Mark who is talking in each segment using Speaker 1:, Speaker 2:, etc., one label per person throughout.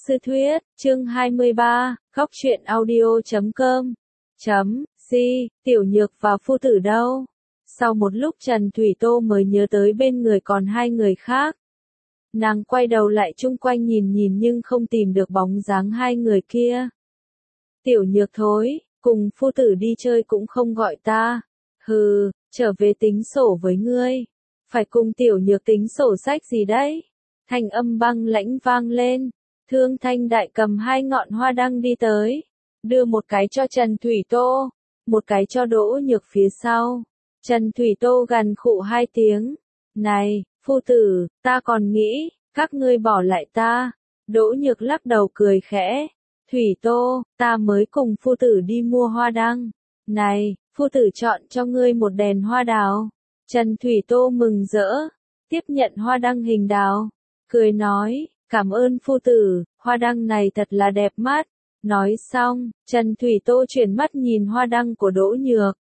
Speaker 1: sư thuyết, chương 23, góc truyện audio.com. Tiểu Nhược và phu tử đâu? Sau một lúc Trần Thủy Tô mới nhớ tới bên người còn hai người khác. Nàng quay đầu lại chung quanh nhìn nhưng không tìm được bóng dáng hai người kia. Tiểu Nhược thối, cùng phu tử đi chơi cũng không gọi ta. Hừ, trở về tính sổ với ngươi. Phải cùng Tiểu Nhược tính sổ sách gì đấy? Thanh âm băng lãnh vang lên. Thương Thanh Đại cầm hai ngọn hoa đăng đi tới. Đưa một cái cho Trần Thủy Tô, một cái cho Đỗ Nhược phía sau. Trần Thủy Tô gằn khụ hai tiếng. Này, phu tử, ta còn nghĩ, các ngươi bỏ lại ta. Đỗ Nhược lắc đầu cười khẽ. Thủy Tô, ta mới cùng phu tử đi mua hoa đăng. Này, phu tử chọn cho ngươi một đèn hoa đào. Trần Thủy Tô mừng rỡ, tiếp nhận hoa đăng hình đào. Cười nói, cảm ơn phu tử, hoa đăng này thật là đẹp mắt. Nói xong, Trần Thủy Tô chuyển mắt nhìn hoa đăng của Đỗ Nhược.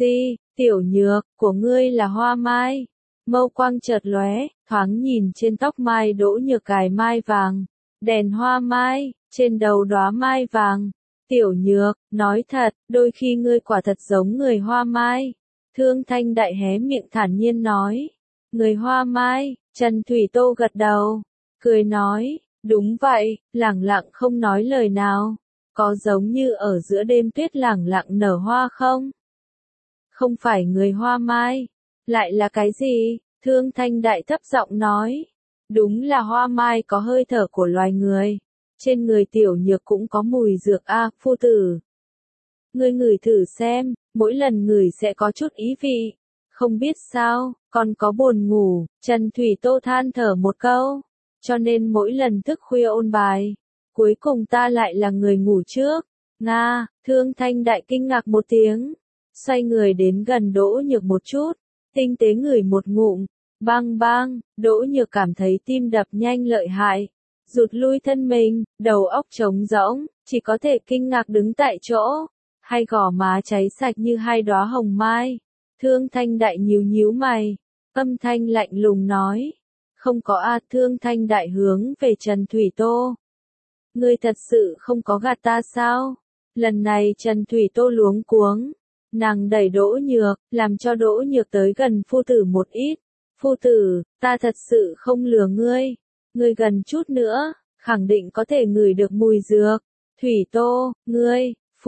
Speaker 1: Tiểu Nhược, của ngươi là hoa mai. Mâu quang chợt lóe, thoáng nhìn trên tóc mai Đỗ Nhược cài mai vàng. Đèn hoa mai, trên đầu đóa mai vàng. Tiểu Nhược, nói thật, đôi khi ngươi quả thật giống người hoa mai. Thương Thanh Đại hé miệng thản nhiên nói. Người hoa mai, Trần Thủy Tô gật đầu. Cười nói, đúng vậy, lẳng lặng không nói lời nào. Có giống như ở giữa đêm tuyết lẳng lặng nở hoa không? Không phải người hoa mai. Lại là cái gì? Thương Thanh Đại thấp giọng nói. Đúng là hoa mai có hơi thở của loài người. Trên người Tiểu Nhược cũng có mùi dược phu tử. Ngươi ngửi thử xem, mỗi lần ngửi sẽ có chút ý vị. Không biết sao, còn có buồn ngủ, Trần Thủy Tô than thở một câu. Cho nên mỗi lần thức khuya ôn bài, cuối cùng ta lại là người ngủ trước. Nga, Thương Thanh Đại kinh ngạc một tiếng. Xoay người đến gần Đỗ Nhược một chút, tinh tế ngửi một ngụm. Bang bang, Đỗ Nhược cảm thấy tim đập nhanh lợi hại. Rụt lui thân mình, đầu óc trống rỗng, chỉ có thể kinh ngạc đứng tại chỗ. Hai gò má cháy sạch như hai đóa hồng mai. Thương Thanh Đại nhíu mày, âm thanh lạnh lùng nói. Không có Thương Thanh Đại hướng về Trần Thủy Tô. Ngươi thật sự không có gạt ta sao? Lần này Trần Thủy Tô luống cuống. Nàng đẩy Đỗ Nhược, làm cho Đỗ Nhược tới gần phu tử một ít. Phu tử, ta thật sự không lừa ngươi. Ngươi gần chút nữa, khẳng định có thể ngửi được mùi dược. Thủy Tô, ngươi,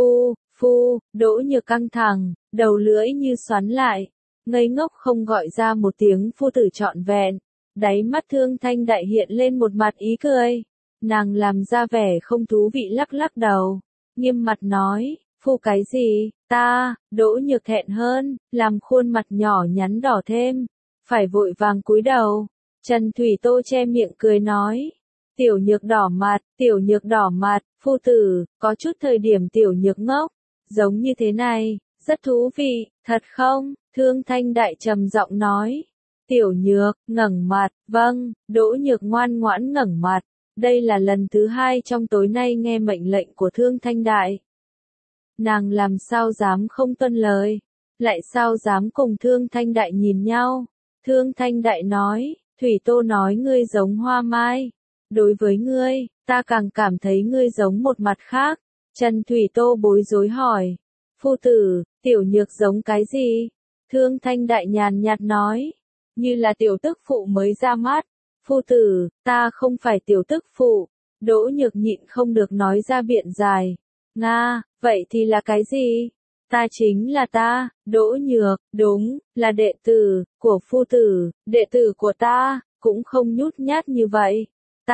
Speaker 1: Đỗ Nhược căng thẳng, đầu lưỡi như xoắn lại. Ngây ngốc không gọi ra một tiếng phu tử trọn vẹn. Đáy mắt Thương Thanh Đại hiện lên một mặt ý cười. Nàng làm ra vẻ không thú vị lắc đầu. Nghiêm mặt nói, phu cái gì, Đỗ Nhược thẹn hơn, làm khuôn mặt nhỏ nhắn đỏ thêm. Phải vội vàng cúi đầu. Trần Thủy Tô che miệng cười nói. Tiểu Nhược đỏ mặt, phu tử, có chút thời điểm Tiểu Nhược ngốc. Giống như thế này, rất thú vị, thật không? Thương Thanh Đại trầm giọng nói. Tiểu Nhược, ngẩng mặt, vâng, Đỗ Nhược ngoan ngoãn ngẩng mặt. Đây là lần thứ hai trong tối nay nghe mệnh lệnh của Thương Thanh Đại. Nàng làm sao dám không tuân lời, lại sao dám cùng Thương Thanh Đại nhìn nhau. Thương Thanh Đại nói, Thủy Tô nói ngươi giống hoa mai. Đối với ngươi, ta càng cảm thấy ngươi giống một mặt khác. Trần Thủy Tô bối rối hỏi. Phu tử, Tiểu Nhược giống cái gì? Thương Thanh Đại nhàn nhạt nói. Như là tiểu tức phụ mới ra mắt. Phu tử, ta không phải tiểu tức phụ. Đỗ Nhược nhịn không được nói ra biện giải. Nga, vậy thì là cái gì? Ta chính là Đỗ Nhược, đúng, là đệ tử của phu tử, đệ tử của ta, cũng không nhút nhát như vậy.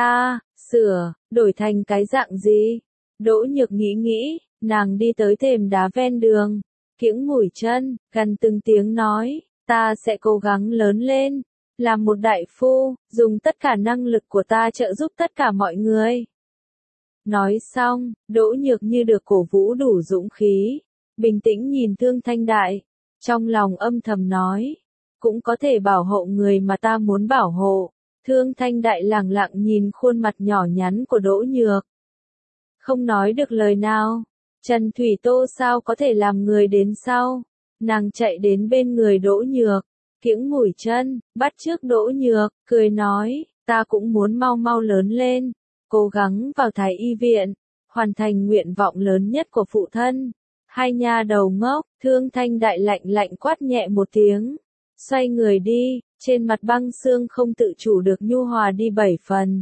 Speaker 1: Đổi thành cái dạng gì? Đỗ Nhược nghĩ, nàng đi tới thềm đá ven đường, kiễng mũi chân, gần từng tiếng nói, ta sẽ cố gắng lớn lên, làm một đại phu, dùng tất cả năng lực của ta trợ giúp tất cả mọi người. Nói xong, Đỗ Nhược như được cổ vũ đủ dũng khí, bình tĩnh nhìn Thương Thanh Đại, trong lòng âm thầm nói, cũng có thể bảo hộ người mà ta muốn bảo hộ. Thương Thanh Đại lẳng lặng nhìn khuôn mặt nhỏ nhắn của Đỗ Nhược. Không nói được lời nào. Trần Thủy Tô sao có thể làm người đến sau. Nàng chạy đến bên người Đỗ Nhược, kiễng mũi chân, bắt chước Đỗ Nhược, cười nói, ta cũng muốn mau mau lớn lên. cố gắng vào Thái y viện, hoàn thành nguyện vọng lớn nhất của phụ thân. Hai nha đầu ngốc, Thương Thanh Đại lạnh lạnh quát nhẹ một tiếng, xoay người đi, trên mặt băng xương không tự chủ được nhu hòa đi 7 phần.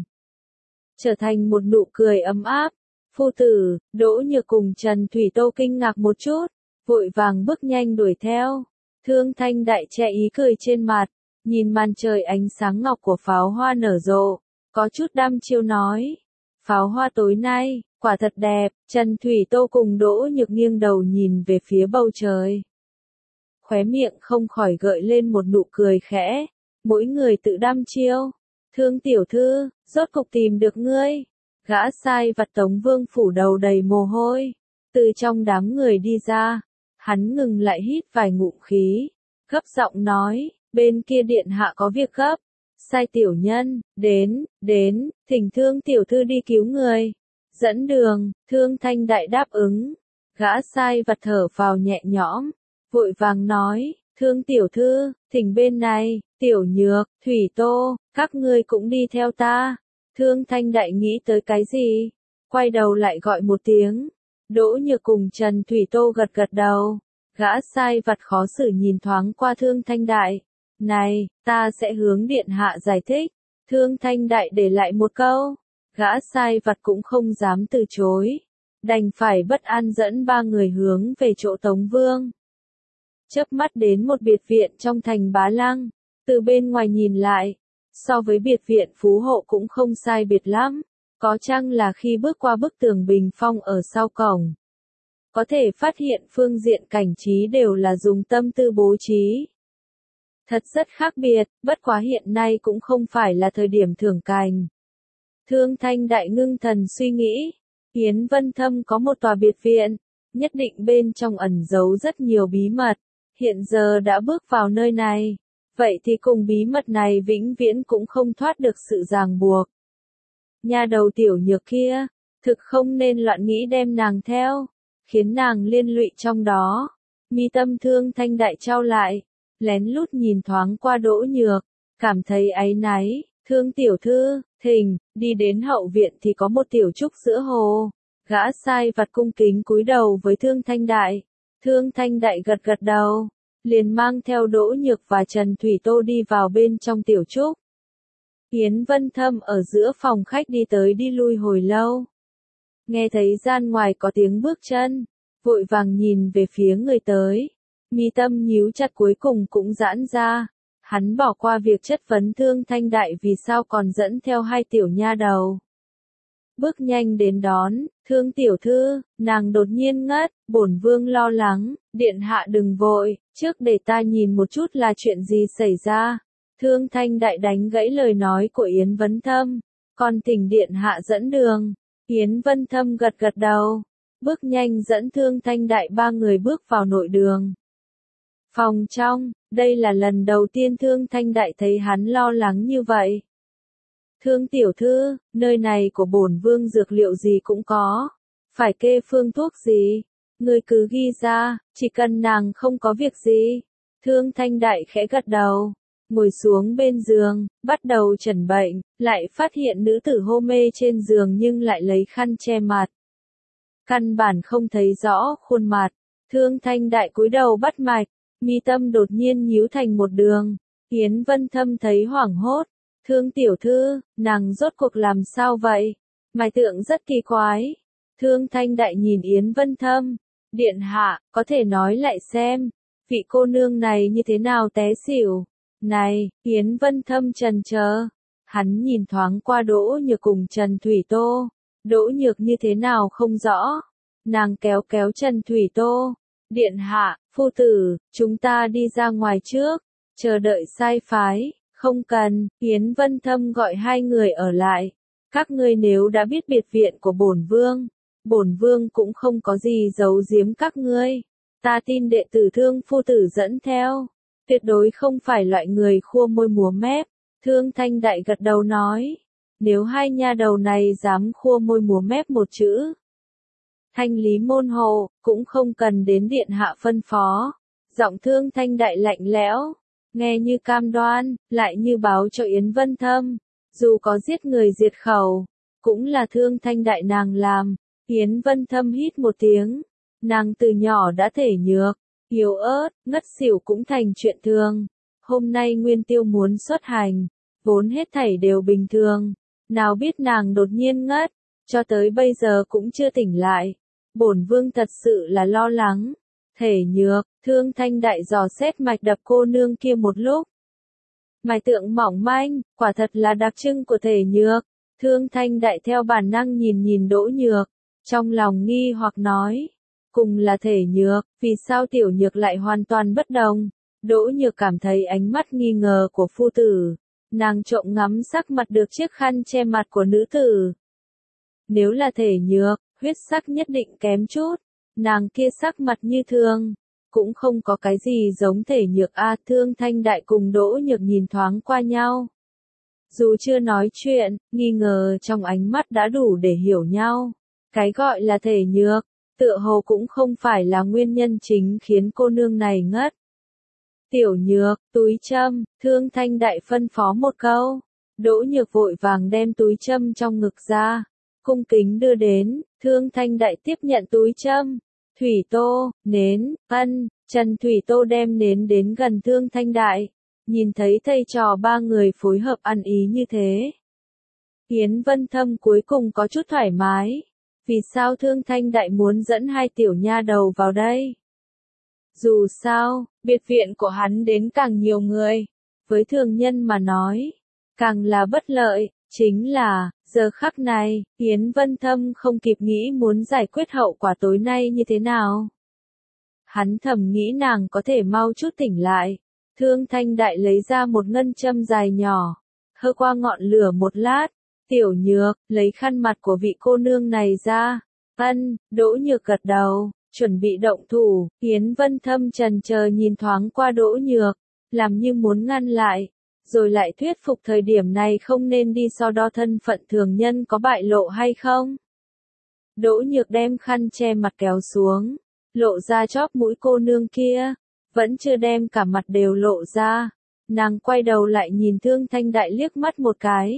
Speaker 1: Trở thành một nụ cười ấm áp. Phu tử, Đỗ Nhược cùng Trần Thủy Tô kinh ngạc một chút, vội vàng bước nhanh đuổi theo. Thương Thanh Đại che ý cười trên mặt, nhìn màn trời ánh sáng ngọc của pháo hoa nở rộ, có chút đăm chiêu nói. Pháo hoa tối nay, quả thật đẹp. Trần Thủy Tô cùng Đỗ Nhược nghiêng đầu nhìn về phía bầu trời. Khóe miệng không khỏi gợi lên một nụ cười khẽ, mỗi người tự đăm chiêu. Thương tiểu thư, rốt cục tìm được ngươi. Gã sai vặt Tống Vương phủ đầu đầy mồ hôi, từ trong đám người đi ra, hắn ngừng lại hít vài ngụm khí, gấp giọng nói, bên kia điện hạ có việc gấp. Sai tiểu nhân, đến, thỉnh Thương tiểu thư đi cứu người. Dẫn đường, Thương Thanh Đại đáp ứng. Gã sai vặt thở phào nhẹ nhõm, vội vàng nói, Thương tiểu thư, thỉnh bên này, Tiểu Nhược, Thủy Tô, các ngươi cũng đi theo ta. Thương Thanh Đại nghĩ tới cái gì? Quay đầu lại gọi một tiếng. Đỗ Nhược cùng Trần Thủy Tô gật gật đầu. Gã sai vặt khó xử nhìn thoáng qua Thương Thanh Đại. Này, ta sẽ hướng điện hạ giải thích. Thương Thanh Đại để lại một câu. Gã sai vặt cũng không dám từ chối. Đành phải bất an dẫn ba người hướng về chỗ Tống Vương. Chớp mắt đến một biệt viện trong thành Bá Lăng. Từ bên ngoài nhìn lại, so với biệt viện Phú Hộ cũng không sai biệt lắm. Có chăng là khi bước qua bức tường bình phong ở sau cổng, có thể phát hiện phương diện cảnh trí đều là dùng tâm tư bố trí. Thật rất khác biệt, bất quá hiện nay cũng không phải là thời điểm thưởng cành. Thương Thanh Đại ngưng thần suy nghĩ, Yến Vân Thâm có một tòa biệt viện, nhất định bên trong ẩn giấu rất nhiều bí mật, hiện giờ đã bước vào nơi này, vậy thì cùng bí mật này vĩnh viễn cũng không thoát được sự ràng buộc. Nha đầu Tiểu Nhược kia, thực không nên loạn nghĩ đem nàng theo, khiến nàng liên lụy trong đó. Mi tâm Thương Thanh Đại trao lại, lén lút nhìn thoáng qua Đỗ Nhược, cảm thấy áy náy. Thương tiểu thư, thỉnh, đi đến hậu viện thì có một tiểu trúc giữa hồ. Gã sai vặt cung kính cúi đầu với Thương Thanh Đại. Thương Thanh Đại gật gật đầu, liền mang theo Đỗ Nhược và Trần Thủy Tô đi vào bên trong tiểu trúc. Yến Vân Thâm ở giữa phòng khách đi tới đi lui hồi lâu. Nghe thấy gian ngoài có tiếng bước chân, vội vàng nhìn về phía người tới. Mi tâm nhíu chặt cuối cùng cũng giãn ra. Hắn bỏ qua việc chất vấn Thương Thanh Đại vì sao còn dẫn theo hai tiểu nha đầu. Bước nhanh đến đón, Thương tiểu thư, nàng đột nhiên ngất, bổn vương lo lắng, điện hạ đừng vội, trước để ta nhìn một chút là chuyện gì xảy ra. Thương Thanh Đại đánh gãy lời nói của Yến Vân Thâm, còn thỉnh điện hạ dẫn đường. Yến Vân Thâm gật gật đầu, bước nhanh dẫn Thương Thanh Đại ba người bước vào nội đường. Phòng trong, đây là lần đầu tiên Thương Thanh Đại thấy hắn lo lắng như vậy. Thương tiểu thư, nơi này của bổn vương dược liệu gì cũng có. Phải kê phương thuốc gì? Ngươi cứ ghi ra, chỉ cần nàng không có việc gì. Thương Thanh Đại khẽ gật đầu, ngồi xuống bên giường, bắt đầu chẩn bệnh, lại phát hiện nữ tử hôn mê trên giường nhưng lại lấy khăn che mặt. Căn bản không thấy rõ khuôn mặt. Thương Thanh Đại cúi đầu bắt mạch. Mi tâm đột nhiên nhíu thành một đường. Yến Vân Thâm thấy hoảng hốt. Thương tiểu thư, nàng rốt cuộc làm sao vậy? Mạch tượng rất kỳ quái. Thương Thanh Đại nhìn Yến Vân Thâm. Điện hạ, có thể nói lại xem, vị cô nương này như thế nào té xỉu? Này, Yến Vân Thâm trần chờ. Hắn nhìn thoáng qua Đỗ Nhược cùng Trần Thủy Tô. Đỗ Nhược như thế nào không rõ. Nàng kéo kéo Trần Thủy Tô. Điện hạ, phu tử, chúng ta đi ra ngoài trước, chờ đợi sai phái, không cần. Yến Vân Thâm gọi hai người ở lại. Các ngươi nếu đã biết biệt viện của bổn vương cũng không có gì giấu giếm các ngươi. Ta tin đệ tử Thương phu tử dẫn theo, tuyệt đối không phải loại người khua môi múa mép. Thương Thanh Đại gật đầu nói, nếu hai nha đầu này dám khua môi múa mép một chữ, thanh lý môn hộ, cũng không cần đến điện hạ phân phó. Giọng Thương Thanh Đại lạnh lẽo, nghe như cam đoan, lại như báo cho Yến Vân Thâm, dù có giết người diệt khẩu, cũng là Thương Thanh Đại nàng làm. Yến Vân Thâm hít một tiếng, nàng từ nhỏ đã thể nhược, yếu ớt, ngất xỉu cũng thành chuyện thường. Hôm nay Nguyên Tiêu muốn xuất hành, vốn hết thảy đều bình thường, nào biết nàng đột nhiên ngất, cho tới bây giờ cũng chưa tỉnh lại. Bổn vương thật sự là lo lắng. Thể nhược, Thương Thanh Đại dò xét mạch đập cô nương kia một lúc. Mạch tượng mỏng manh, quả thật là đặc trưng của thể nhược. Thương Thanh Đại theo bản năng nhìn nhìn Đỗ Nhược, trong lòng nghi hoặc nói, cùng là thể nhược, vì sao tiểu nhược lại hoàn toàn bất đồng? Đỗ Nhược cảm thấy ánh mắt nghi ngờ của phu tử, nàng trộm ngắm sắc mặt được chiếc khăn che mặt của nữ tử. Nếu là thể nhược, huyết sắc nhất định kém chút, nàng kia sắc mặt như thường, cũng không có cái gì giống thể nhược a. Thương Thanh Đại cùng Đỗ Nhược nhìn thoáng qua nhau. Dù chưa nói chuyện, nghi ngờ trong ánh mắt đã đủ để hiểu nhau. Cái gọi là thể nhược, tựa hồ cũng không phải là nguyên nhân chính khiến cô nương này ngất. Tiểu Nhược, túi châm, Thương Thanh Đại phân phó một câu. Đỗ Nhược vội vàng đem túi châm trong ngực ra, cung kính đưa đến. Thương Thanh Đại tiếp nhận túi châm. Thủy Tô, nến, Trần Thủy Tô đem nến đến gần Thương Thanh Đại. Nhìn thấy thầy trò ba người phối hợp ăn ý như thế, Yến Vân Thâm cuối cùng có chút thoải mái. Vì sao Thương Thanh Đại muốn dẫn hai tiểu nha đầu vào đây? Dù sao, biệt viện của hắn đến càng nhiều người, với thường nhân mà nói, càng là bất lợi. Chính là, giờ khắc này, Yến Vân Thâm không kịp nghĩ muốn giải quyết hậu quả tối nay như thế nào. Hắn thầm nghĩ nàng có thể mau chút tỉnh lại. Thương Thanh Đại lấy ra một ngân châm dài nhỏ, hơ qua ngọn lửa một lát. Tiểu Nhược, lấy khăn mặt của vị cô nương này ra. Đỗ Nhược gật đầu, chuẩn bị động thủ. Yến Vân Thâm chần chờ nhìn thoáng qua Đỗ Nhược, làm như muốn ngăn lại, rồi lại thuyết phục thời điểm này không nên đi so đo thân phận thường nhân có bại lộ hay không. Đỗ Nhược đem khăn che mặt kéo xuống, lộ ra chóp mũi cô nương kia, vẫn chưa đem cả mặt đều lộ ra. Nàng quay đầu lại nhìn Thương Thanh Đại liếc mắt một cái.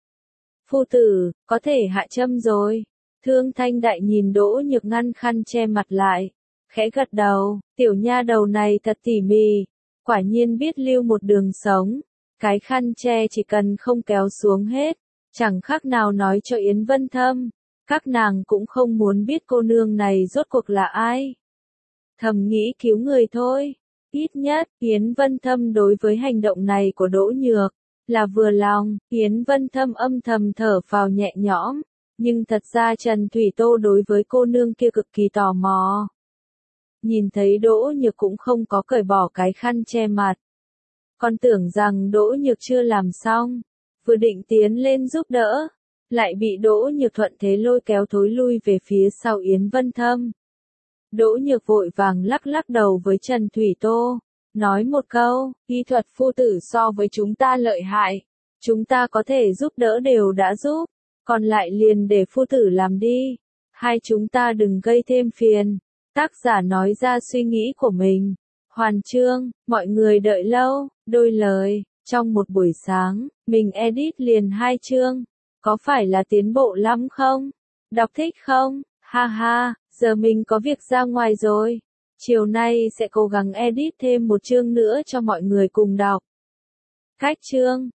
Speaker 1: Phu tử, có thể hạ châm rồi. Thương Thanh Đại nhìn Đỗ Nhược ngăn khăn che mặt lại, khẽ gật đầu. Tiểu nha đầu này thật tỉ mỉ, quả nhiên biết lưu một đường sống. Cái khăn che chỉ cần không kéo xuống hết, chẳng khác nào nói cho Yến Vân Thâm, các nàng cũng không muốn biết cô nương này rốt cuộc là ai. Thầm nghĩ cứu người thôi. Ít nhất, Yến Vân Thâm đối với hành động này của Đỗ Nhược là vừa lòng. Yến Vân Thâm âm thầm thở phào nhẹ nhõm, nhưng thật ra Trần Thủy Tô đối với cô nương kia cực kỳ tò mò. Nhìn thấy Đỗ Nhược cũng không có cởi bỏ cái khăn che mặt, còn tưởng rằng Đỗ Nhược chưa làm xong, vừa định tiến lên giúp đỡ, lại bị Đỗ Nhược thuận thế lôi kéo thối lui về phía sau Yến Vân Thâm. Đỗ Nhược vội vàng lắc lắc đầu với Trần Thủy Tô, nói một câu, y thuật phu tử so với chúng ta lợi hại, chúng ta có thể giúp đỡ đều đã giúp, còn lại liền để phu tử làm đi, hai chúng ta đừng gây thêm phiền. Tác giả nói ra suy nghĩ của mình. Hoàn chương, mọi người đợi lâu, đôi lời, trong một buổi sáng, mình edit liền 2 chương, có phải là tiến bộ lắm không? Đọc thích không? Ha ha, giờ mình có việc ra ngoài rồi, chiều nay sẽ cố gắng edit thêm một chương nữa cho mọi người cùng đọc. Cách chương